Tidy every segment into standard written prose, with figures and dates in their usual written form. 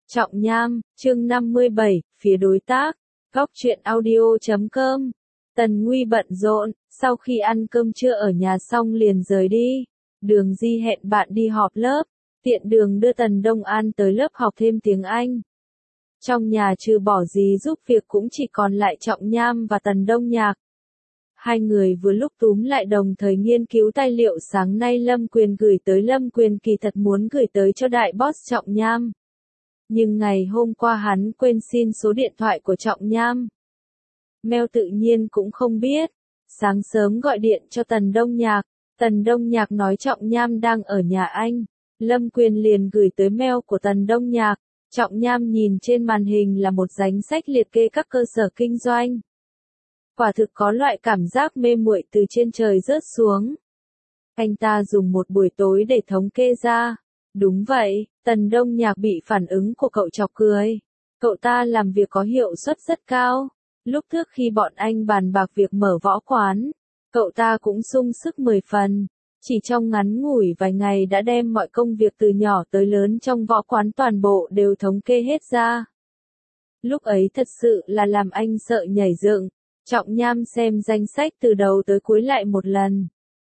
Trọng Nham, chương 57, phía đối tác, góc truyện audio.com. Tần Nguy bận rộn, sau khi ăn cơm trưa ở nhà xong liền rời đi. Đường Di hẹn bạn đi họp lớp, tiện đường đưa Tần Đông An tới lớp học thêm tiếng Anh. Trong nhà trừ bỏ gì giúp việc cũng chỉ còn lại Trọng Nham và Tần Đông Nhạc. Hai người vừa lúc túm lại đồng thời nghiên cứu tài liệu sáng nay Lâm Quyền gửi tới. Lâm Quyền kỳ thật muốn gửi tới cho đại boss Trọng Nham. Nhưng ngày hôm qua hắn quên xin số điện thoại của Trọng Nham. Mail tự nhiên cũng không biết. Sáng sớm gọi điện cho Tần Đông Nhạc. Tần Đông Nhạc nói Trọng Nham đang ở nhà anh. Lâm Quyền liền gửi tới mail của Tần Đông Nhạc. Trọng Nham nhìn trên màn hình là một danh sách liệt kê các cơ sở kinh doanh. Quả thực có loại cảm giác mê muội từ trên trời rớt xuống. Anh ta dùng một buổi tối để thống kê ra. Đúng vậy, Tần Đông Nhạc bị phản ứng của cậu chọc cười. Cậu ta làm việc có hiệu suất rất cao. Lúc trước khi bọn anh bàn bạc việc mở võ quán, cậu ta cũng sung sức 10 phần. Chỉ trong ngắn ngủi vài ngày đã đem mọi công việc từ nhỏ tới lớn trong võ quán toàn bộ đều thống kê hết ra. Lúc ấy thật sự là làm anh sợ nhảy dựng. Trọng Nham xem danh sách từ đầu tới cuối lại một lần.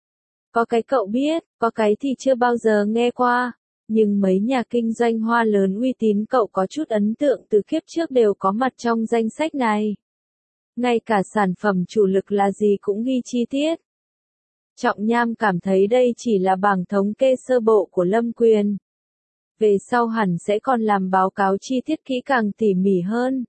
Có cái cậu biết, có cái thì chưa bao giờ nghe qua. Nhưng mấy nhà kinh doanh hoa lớn uy tín cậu có chút ấn tượng từ kiếp trước đều có mặt trong danh sách này. Ngay cả sản phẩm chủ lực là gì cũng ghi chi tiết. Trọng Nham cảm thấy đây chỉ là bảng thống kê sơ bộ của Lâm Quyền. Về sau hẳn sẽ còn làm báo cáo chi tiết kỹ càng tỉ mỉ hơn.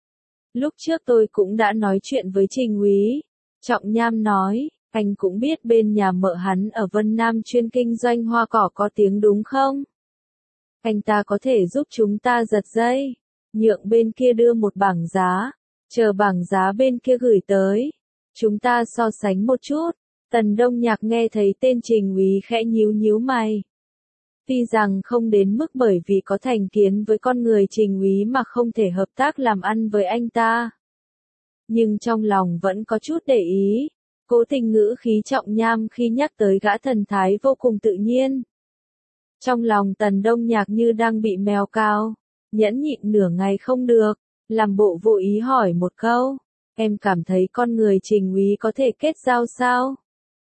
Lúc trước tôi cũng đã nói chuyện với Trình Úy. Trọng Nham nói, anh cũng biết bên nhà mợ hắn ở Vân Nam chuyên kinh doanh hoa cỏ có tiếng đúng không? Anh ta có thể giúp chúng ta giật dây, nhượng bên kia đưa một bảng giá, chờ bảng giá bên kia gửi tới. Chúng ta so sánh một chút. Tần Đông Nhạc nghe thấy tên Trình Úy khẽ nhíu nhíu mày. Tuy rằng không đến mức bởi vì có thành kiến với con người Trình Úy mà không thể hợp tác làm ăn với anh ta. Nhưng trong lòng vẫn có chút để ý. Cố tình ngữ khí Trọng Nham khi nhắc tới gã thần thái vô cùng tự nhiên. Trong lòng Tần Đông Nhạc như đang bị mèo cào, nhẫn nhịn nửa ngày không được, làm bộ vô ý hỏi một câu, em cảm thấy con người Trình Úy có thể kết giao sao?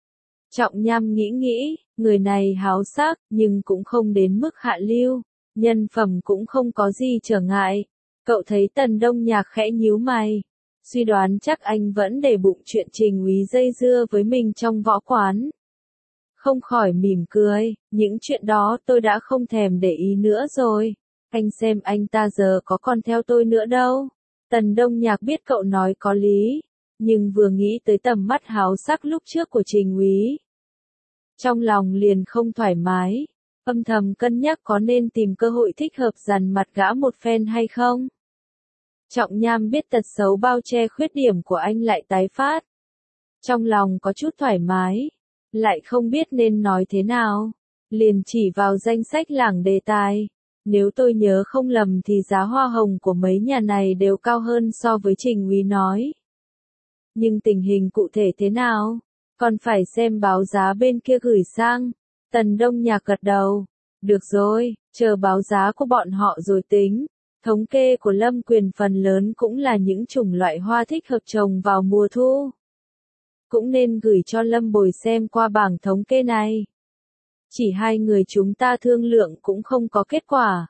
Trọng Nham nghĩ, người này háo sắc, nhưng cũng không đến mức hạ lưu, nhân phẩm cũng không có gì trở ngại. Cậu thấy Tần Đông Nhạc khẽ nhíu mày, suy đoán chắc anh vẫn để bụng chuyện Trình Úy dây dưa với mình trong võ quán. Không khỏi mỉm cười, những chuyện đó tôi đã không thèm để ý nữa rồi. Anh xem anh ta giờ có còn theo tôi nữa đâu. Tần Đông Nhạc biết cậu nói có lý, nhưng vừa nghĩ tới tầm mắt háo sắc lúc trước của Trình Úy, trong lòng liền không thoải mái, âm thầm cân nhắc có nên tìm cơ hội thích hợp dằn mặt gã một phen hay không. Trọng Nham biết tật xấu bao che khuyết điểm của anh lại tái phát. Trong lòng có chút thoải mái, lại không biết nên nói thế nào, liền chỉ vào danh sách lảng đề tài. Nếu tôi nhớ không lầm thì giá hoa hồng của mấy nhà này đều cao hơn so với Trình Úy nói. Nhưng tình hình cụ thể thế nào? Còn phải xem báo giá bên kia gửi sang. Tần Đông Nhạc gật đầu. Được rồi, chờ báo giá của bọn họ rồi tính. Thống kê của Lâm Quyền phần lớn cũng là những chủng loại hoa thích hợp trồng vào mùa thu. Cũng nên gửi cho Lâm Bồi xem qua bảng thống kê này. Chỉ hai người chúng ta thương lượng cũng không có kết quả.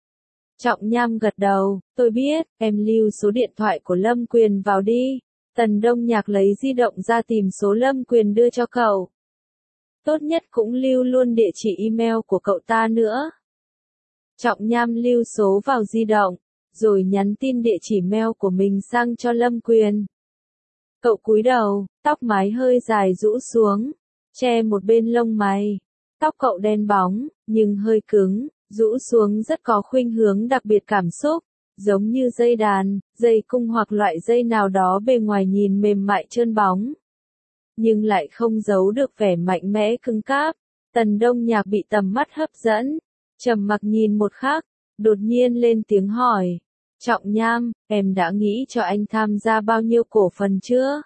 Trọng Nham gật đầu, tôi biết, em lưu số điện thoại của Lâm Quyền vào đi. Tần Đông Nhạc lấy di động ra tìm số Lâm Quyền đưa cho cậu. Tốt nhất cũng lưu luôn địa chỉ email của cậu ta nữa. Trọng Nham lưu số vào di động, rồi nhắn tin địa chỉ mail của mình sang cho Lâm Quyền. Cậu cúi đầu, tóc mái hơi dài rũ xuống, che một bên lông mày. Tóc cậu đen bóng, nhưng hơi cứng, rũ xuống rất có khuynh hướng đặc biệt cảm xúc, giống như dây đàn, dây cung hoặc loại dây nào đó bề ngoài nhìn mềm mại trơn bóng. Nhưng lại không giấu được vẻ mạnh mẽ cứng cáp. Tần Đông Nhạc bị tầm mắt hấp dẫn, trầm mặc nhìn một khắc, đột nhiên lên tiếng hỏi. Trọng Nham, em đã nghĩ cho anh tham gia bao nhiêu cổ phần chưa?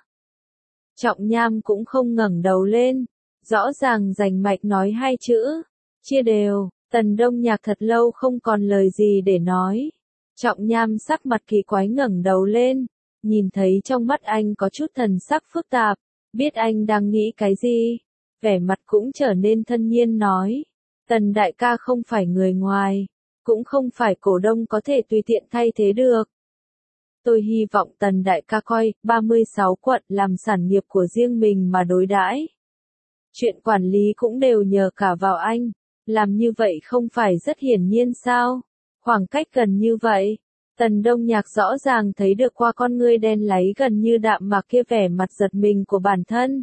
Trọng Nham cũng không ngẩng đầu lên, rõ ràng rành mạch nói hai chữ, chia đều. Tần Đông Nhạc thật lâu không còn lời gì để nói. Trọng Nham sắc mặt kỳ quái ngẩng đầu lên, nhìn thấy trong mắt anh có chút thần sắc phức tạp, biết anh đang nghĩ cái gì, vẻ mặt cũng trở nên thân nhiên nói, Tần đại ca không phải người ngoài, cũng không phải cổ đông có thể tùy tiện thay thế được. Tôi hy vọng Tần đại ca coi 36 quận làm sản nghiệp của riêng mình mà đối đãi. Chuyện quản lý cũng đều nhờ cả vào anh, làm như vậy không phải rất hiển nhiên sao? Khoảng cách gần như vậy, Tần Đông Nhạc rõ ràng thấy được qua con ngươi đen láy gần như đạm mạc kia vẻ mặt giật mình của bản thân.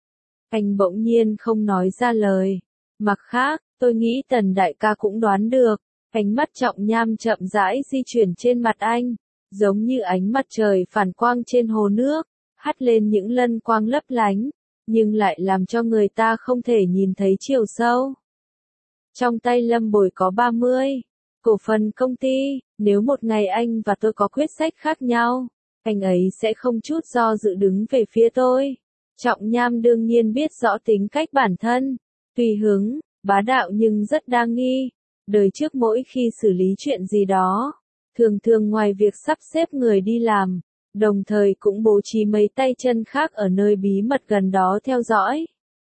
Anh bỗng nhiên không nói ra lời. Mặt khác, tôi nghĩ Tần đại ca cũng đoán được. Ánh mắt Trọng Nham chậm rãi di chuyển trên mặt anh, giống như ánh mặt trời phản quang trên hồ nước, hắt lên những lân quang lấp lánh, nhưng lại làm cho người ta không thể nhìn thấy chiều sâu. Trong tay Lâm Bồi có 30 cổ phần công ty, nếu một ngày anh và tôi có quyết sách khác nhau, anh ấy sẽ không chút do dự đứng về phía tôi. Trọng Nham đương nhiên biết rõ tính cách bản thân, tùy hứng, bá đạo nhưng rất đa nghi. Đời trước mỗi khi xử lý chuyện gì đó, thường thường ngoài việc sắp xếp người đi làm, đồng thời cũng bố trí mấy tay chân khác ở nơi bí mật gần đó theo dõi.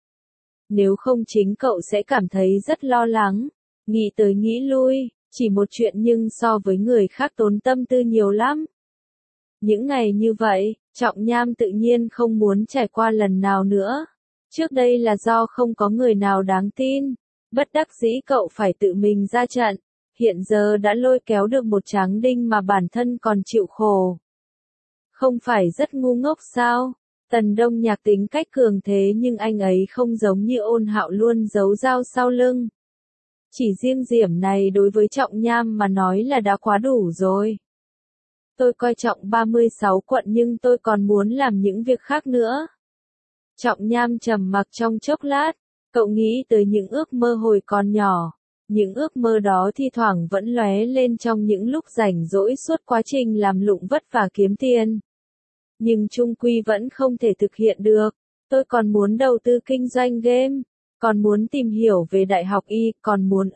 Nếu không chính cậu sẽ cảm thấy rất lo lắng, nghĩ tới nghĩ lui, chỉ một chuyện nhưng so với người khác tốn tâm tư nhiều lắm. Những ngày như vậy, Trọng Nham tự nhiên không muốn trải qua lần nào nữa. Trước đây là do không có người nào đáng tin, bất đắc dĩ cậu phải tự mình ra trận, hiện giờ đã lôi kéo được một tráng đinh mà bản thân còn chịu khổ. Không phải rất ngu ngốc sao? Tần Đông Nhạc tính cách cường thế nhưng anh ấy không giống như Ôn Hạo luôn giấu dao sau lưng. Chỉ riêng điểm này đối với Trọng Nham mà nói là đã quá đủ rồi. Tôi coi trọng 36 quận nhưng tôi còn muốn làm những việc khác nữa. Trọng Nham trầm mặc trong chốc lát, cậu nghĩ tới những ước mơ hồi còn nhỏ. Những ước mơ đó thi thoảng vẫn lóe lên trong những lúc rảnh rỗi suốt quá trình làm lụng vất vả kiếm tiền. Nhưng chung quy vẫn không thể thực hiện được. Tôi còn muốn đầu tư kinh doanh game, còn muốn tìm hiểu về đại học y, còn muốn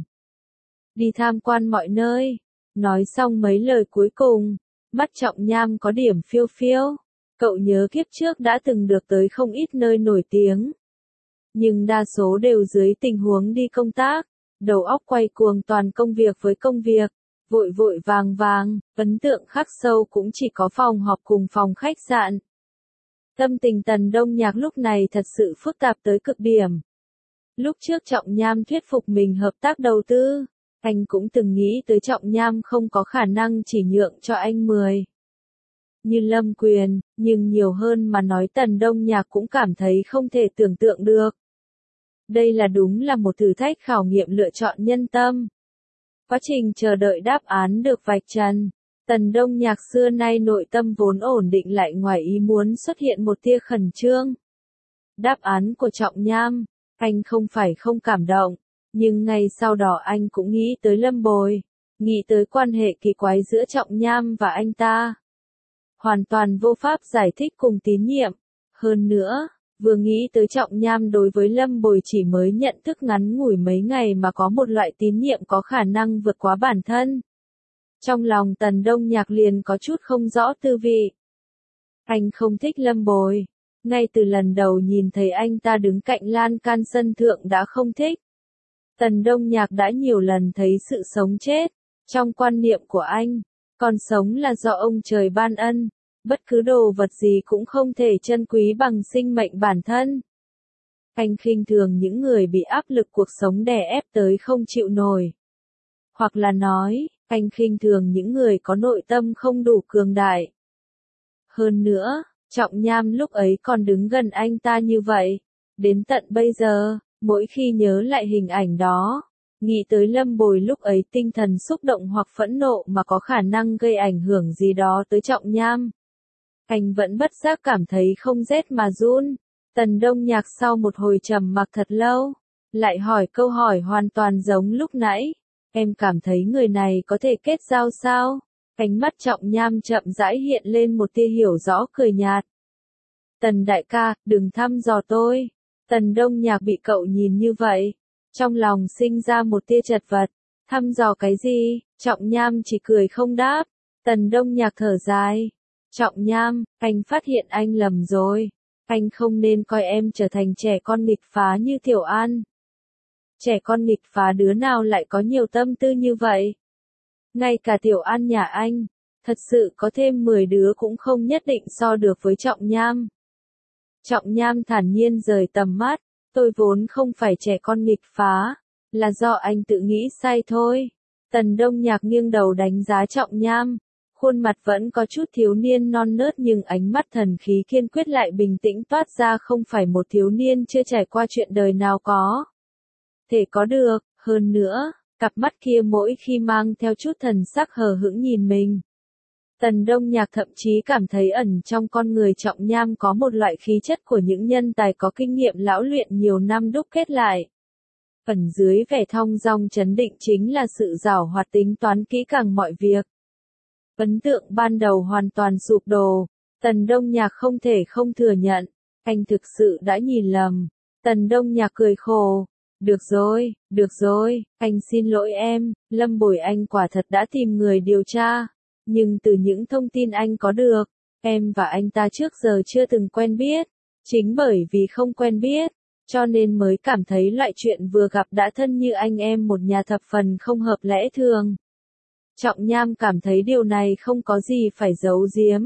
đi tham quan mọi nơi. Nói xong mấy lời cuối cùng, mắt Trọng Nham có điểm phiêu phiêu. Cậu nhớ kiếp trước đã từng được tới không ít nơi nổi tiếng. Nhưng đa số đều dưới tình huống đi công tác, đầu óc quay cuồng toàn công việc với công việc, vội vội vàng vàng, ấn tượng khắc sâu cũng chỉ có phòng họp cùng phòng khách sạn. Tâm tình Tần Đông Nhạc lúc này thật sự phức tạp tới cực điểm. Lúc trước Trọng Nham thuyết phục mình hợp tác đầu tư, anh cũng từng nghĩ tới Trọng Nham không có khả năng chỉ nhượng cho anh 10 như Lâm Quyền, nhưng nhiều hơn mà nói Tần Đông Nhạc cũng cảm thấy không thể tưởng tượng được. Đây là đúng là một thử thách khảo nghiệm lựa chọn nhân tâm. Quá trình chờ đợi đáp án được vạch trần, Tần Đông Nhạc xưa nay nội tâm vốn ổn định lại ngoài ý muốn xuất hiện một tia khẩn trương. Đáp án của Trọng Nham, anh không phải không cảm động, nhưng ngay sau đó anh cũng nghĩ tới Lâm Bồi, nghĩ tới quan hệ kỳ quái giữa Trọng Nham và anh ta. Hoàn toàn vô pháp giải thích cùng tín nhiệm. Hơn nữa, vừa nghĩ tới Trọng Nham đối với Lâm Bồi chỉ mới nhận thức ngắn ngủi mấy ngày mà có một loại tín nhiệm có khả năng vượt quá bản thân. Trong lòng Tần Đông Nhạc liền có chút không rõ tư vị. Anh không thích Lâm Bồi. Ngay từ lần đầu nhìn thấy anh ta đứng cạnh lan can sân thượng đã không thích. Tần Đông Nhạc đã nhiều lần thấy sự sống chết. Trong quan niệm của anh, còn sống là do ông trời ban ân. Bất cứ đồ vật gì cũng không thể trân quý bằng sinh mệnh bản thân. Anh khinh thường những người bị áp lực cuộc sống đè ép tới không chịu nổi. Hoặc là nói, anh khinh thường những người có nội tâm không đủ cường đại. Hơn nữa, Trọng Nham lúc ấy còn đứng gần anh ta như vậy. Đến tận bây giờ, mỗi khi nhớ lại hình ảnh đó, nghĩ tới Lâm Bồi lúc ấy tinh thần xúc động hoặc phẫn nộ mà có khả năng gây ảnh hưởng gì đó tới Trọng Nham. Anh vẫn bất giác cảm thấy không rét mà run. Tần Đông Nhạc sau một hồi trầm mặc thật lâu, lại hỏi câu hỏi hoàn toàn giống lúc nãy. Em cảm thấy người này có thể kết giao sao? Ánh mắt Trọng Nham chậm rãi hiện lên một tia hiểu rõ cười nhạt. Tần đại ca, đừng thăm dò tôi. Tần Đông Nhạc bị cậu nhìn như vậy, trong lòng sinh ra một tia chật vật. Thăm dò cái gì? Trọng Nham chỉ cười không đáp. Tần Đông Nhạc thở dài. Trọng Nham, anh phát hiện anh lầm rồi. Anh không nên coi em trở thành trẻ con nghịch phá như Tiểu An. Trẻ con nghịch phá đứa nào lại có nhiều tâm tư như vậy? Ngay cả Tiểu An nhà anh, thật sự có thêm 10 đứa cũng không nhất định so được với Trọng Nham. Trọng Nham thản nhiên rời tầm mắt, tôi vốn không phải trẻ con nghịch phá, là do anh tự nghĩ sai thôi. Tần Đông Nhạc nghiêng đầu đánh giá Trọng Nham, khuôn mặt vẫn có chút thiếu niên non nớt nhưng ánh mắt thần khí kiên quyết lại bình tĩnh toát ra không phải một thiếu niên chưa trải qua chuyện đời nào có thể có được, hơn nữa, cặp mắt kia mỗi khi mang theo chút thần sắc hờ hững nhìn mình. Tần Đông Nhạc thậm chí cảm thấy ẩn trong con người Trọng Nham có một loại khí chất của những nhân tài có kinh nghiệm lão luyện nhiều năm đúc kết lại. Ẩn dưới vẻ thong dong trấn định chính là sự giảo hoạt tính toán kỹ càng mọi việc. Ấn tượng ban đầu hoàn toàn sụp đổ, Tần Đông Nhạc không thể không thừa nhận, anh thực sự đã nhìn lầm. Tần Đông Nhạc cười khổ. Được rồi, anh xin lỗi em, Lâm Bồi anh quả thật đã tìm người điều tra. Nhưng từ những thông tin anh có được, em và anh ta trước giờ chưa từng quen biết. Chính bởi vì không quen biết, cho nên mới cảm thấy loại chuyện vừa gặp đã thân như anh em một nhà thập phần không hợp lẽ thường. Trọng Nham cảm thấy điều này không có gì phải giấu giếm.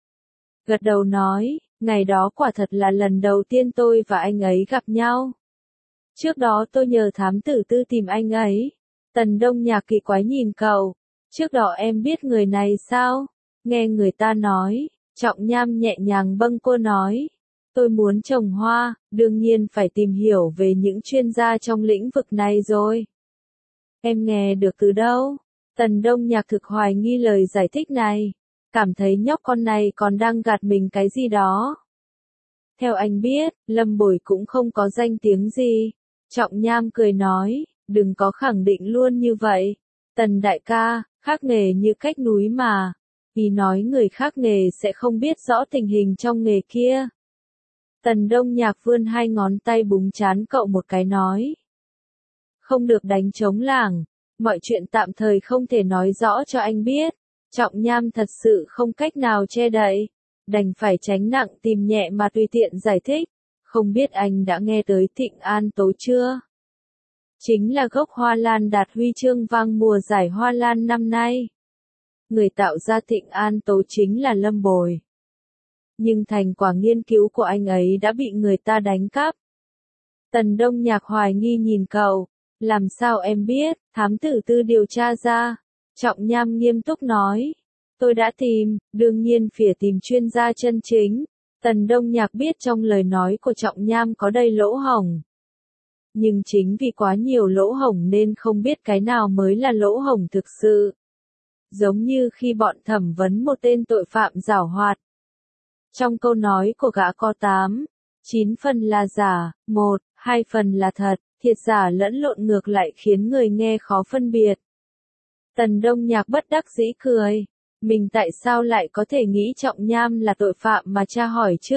Gật đầu nói, ngày đó quả thật là lần đầu tiên tôi và anh ấy gặp nhau. Trước đó tôi nhờ thám tử Tư tìm anh ấy. Tần Đông Nhạc kỳ quái nhìn cậu. Trước đó em biết người này sao? Nghe người ta nói. Trọng Nham nhẹ nhàng bâng quơ nói. Tôi muốn trồng hoa, đương nhiên phải tìm hiểu về những chuyên gia trong lĩnh vực này rồi. Em nghe được từ đâu? Tần Đông Nhạc thực hoài nghi lời giải thích này. Cảm thấy nhóc con này còn đang gạt mình cái gì đó. Theo anh biết, Lâm Bồi cũng không có danh tiếng gì. Trọng Nham cười nói, đừng có khẳng định luôn như vậy. Tần đại ca, khác nghề như cách núi mà. Ý nói người khác nghề sẽ không biết rõ tình hình trong nghề kia. Tần Đông Nhạc vươn hai ngón tay búng trán cậu một cái nói. Không được đánh trống lảng, mọi chuyện tạm thời không thể nói rõ cho anh biết. Trọng Nham thật sự không cách nào che đậy, đành phải tránh nặng tìm nhẹ mà tùy tiện giải thích. Không biết anh đã nghe tới Thịnh An Tố chưa? Chính là gốc hoa lan đạt huy chương vang mùa giải hoa lan năm nay. Người tạo ra Thịnh An Tố chính là Lâm Bồi. Nhưng thành quả nghiên cứu của anh ấy đã bị người ta đánh cắp. Tần Đông Nhạc hoài nghi nhìn cậu. Làm sao em biết? Thám tử Tư điều tra ra. Trọng Nham nghiêm túc nói. Tôi đã tìm, đương nhiên phải tìm chuyên gia chân chính. Tần Đông Nhạc biết trong lời nói của Trọng Nham có đầy lỗ hổng. Nhưng chính vì quá nhiều lỗ hổng nên không biết cái nào mới là lỗ hổng thực sự. Giống như khi bọn thẩm vấn một tên tội phạm giảo hoạt. Trong câu nói của gã có 9 phần là giả, 2 phần là thật, thiệt giả lẫn lộn ngược lại khiến người nghe khó phân biệt. Tần Đông Nhạc bất đắc dĩ cười. Mình tại sao lại có thể nghĩ Trọng Nham là tội phạm mà tra hỏi chứ?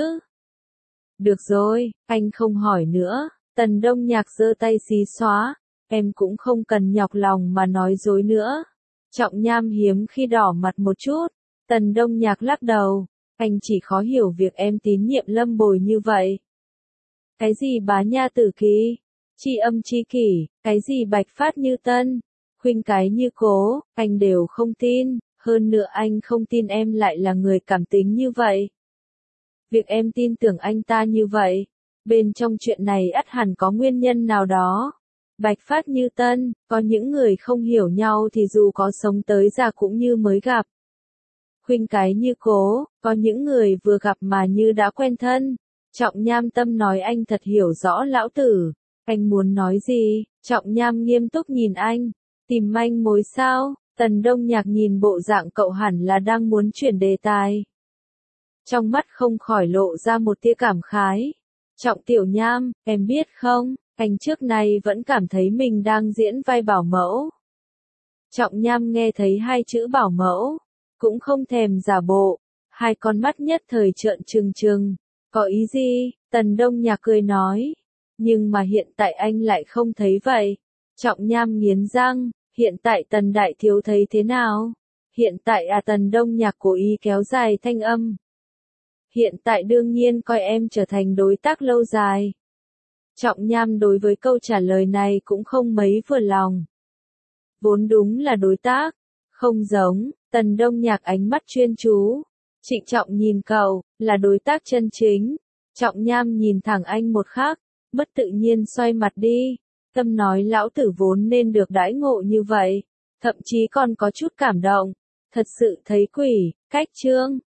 Được rồi, anh không hỏi nữa. Tần Đông Nhạc giơ tay xí xóa. Em cũng không cần nhọc lòng mà nói dối nữa. Trọng Nham hiếm khi đỏ mặt một chút. Tần Đông Nhạc lắc đầu. Anh chỉ khó hiểu việc em tín nhiệm Lâm Bồi như vậy. Cái gì bá nha tử ký, tri âm tri kỷ, cái gì bạch phát như tân, khuynh cái như cố, anh đều không tin. Hơn nữa anh không tin em lại là người cảm tính như vậy. Việc em tin tưởng anh ta như vậy, bên trong chuyện này ắt hẳn có nguyên nhân nào đó. Bạch phát như tân, có những người không hiểu nhau thì dù có sống tới già cũng như mới gặp. Khuynh cái như cố, có những người vừa gặp mà như đã quen thân. Trọng Nham tâm nói anh thật hiểu rõ lão tử. Anh muốn nói gì? Trọng Nham nghiêm túc nhìn anh. Tìm manh mối sao? Tần Đông Nhạc nhìn bộ dạng cậu hẳn là đang muốn chuyển đề tài. Trong mắt không khỏi lộ ra một tia cảm khái. Trọng Tiểu Nham, em biết không, anh trước nay vẫn cảm thấy mình đang diễn vai bảo mẫu. Trọng Nham nghe thấy hai chữ bảo mẫu, cũng không thèm giả bộ, hai con mắt nhất thời trợn trừng trừng. Có ý gì? Tần Đông Nhạc cười nói. Nhưng mà hiện tại anh lại không thấy vậy. Trọng Nham nghiến răng, Hiện tại Tần đại thiếu thấy thế nào? Hiện tại Tần Đông Nhạc cố ý kéo dài thanh âm. Hiện tại đương nhiên coi em trở thành đối tác lâu dài. Trọng Nham đối với câu trả lời này cũng không mấy vừa lòng. Vốn đúng là đối tác, không giống, Tần Đông Nhạc ánh mắt chuyên chú. Trịnh trọng nhìn cậu, là đối tác chân chính. Trọng Nham nhìn thẳng anh một khắc, bất tự nhiên xoay mặt đi. Tâm nói lão tử vốn nên được đãi ngộ như vậy, thậm chí còn có chút cảm động. Thật sự thấy quỷ, cách trương.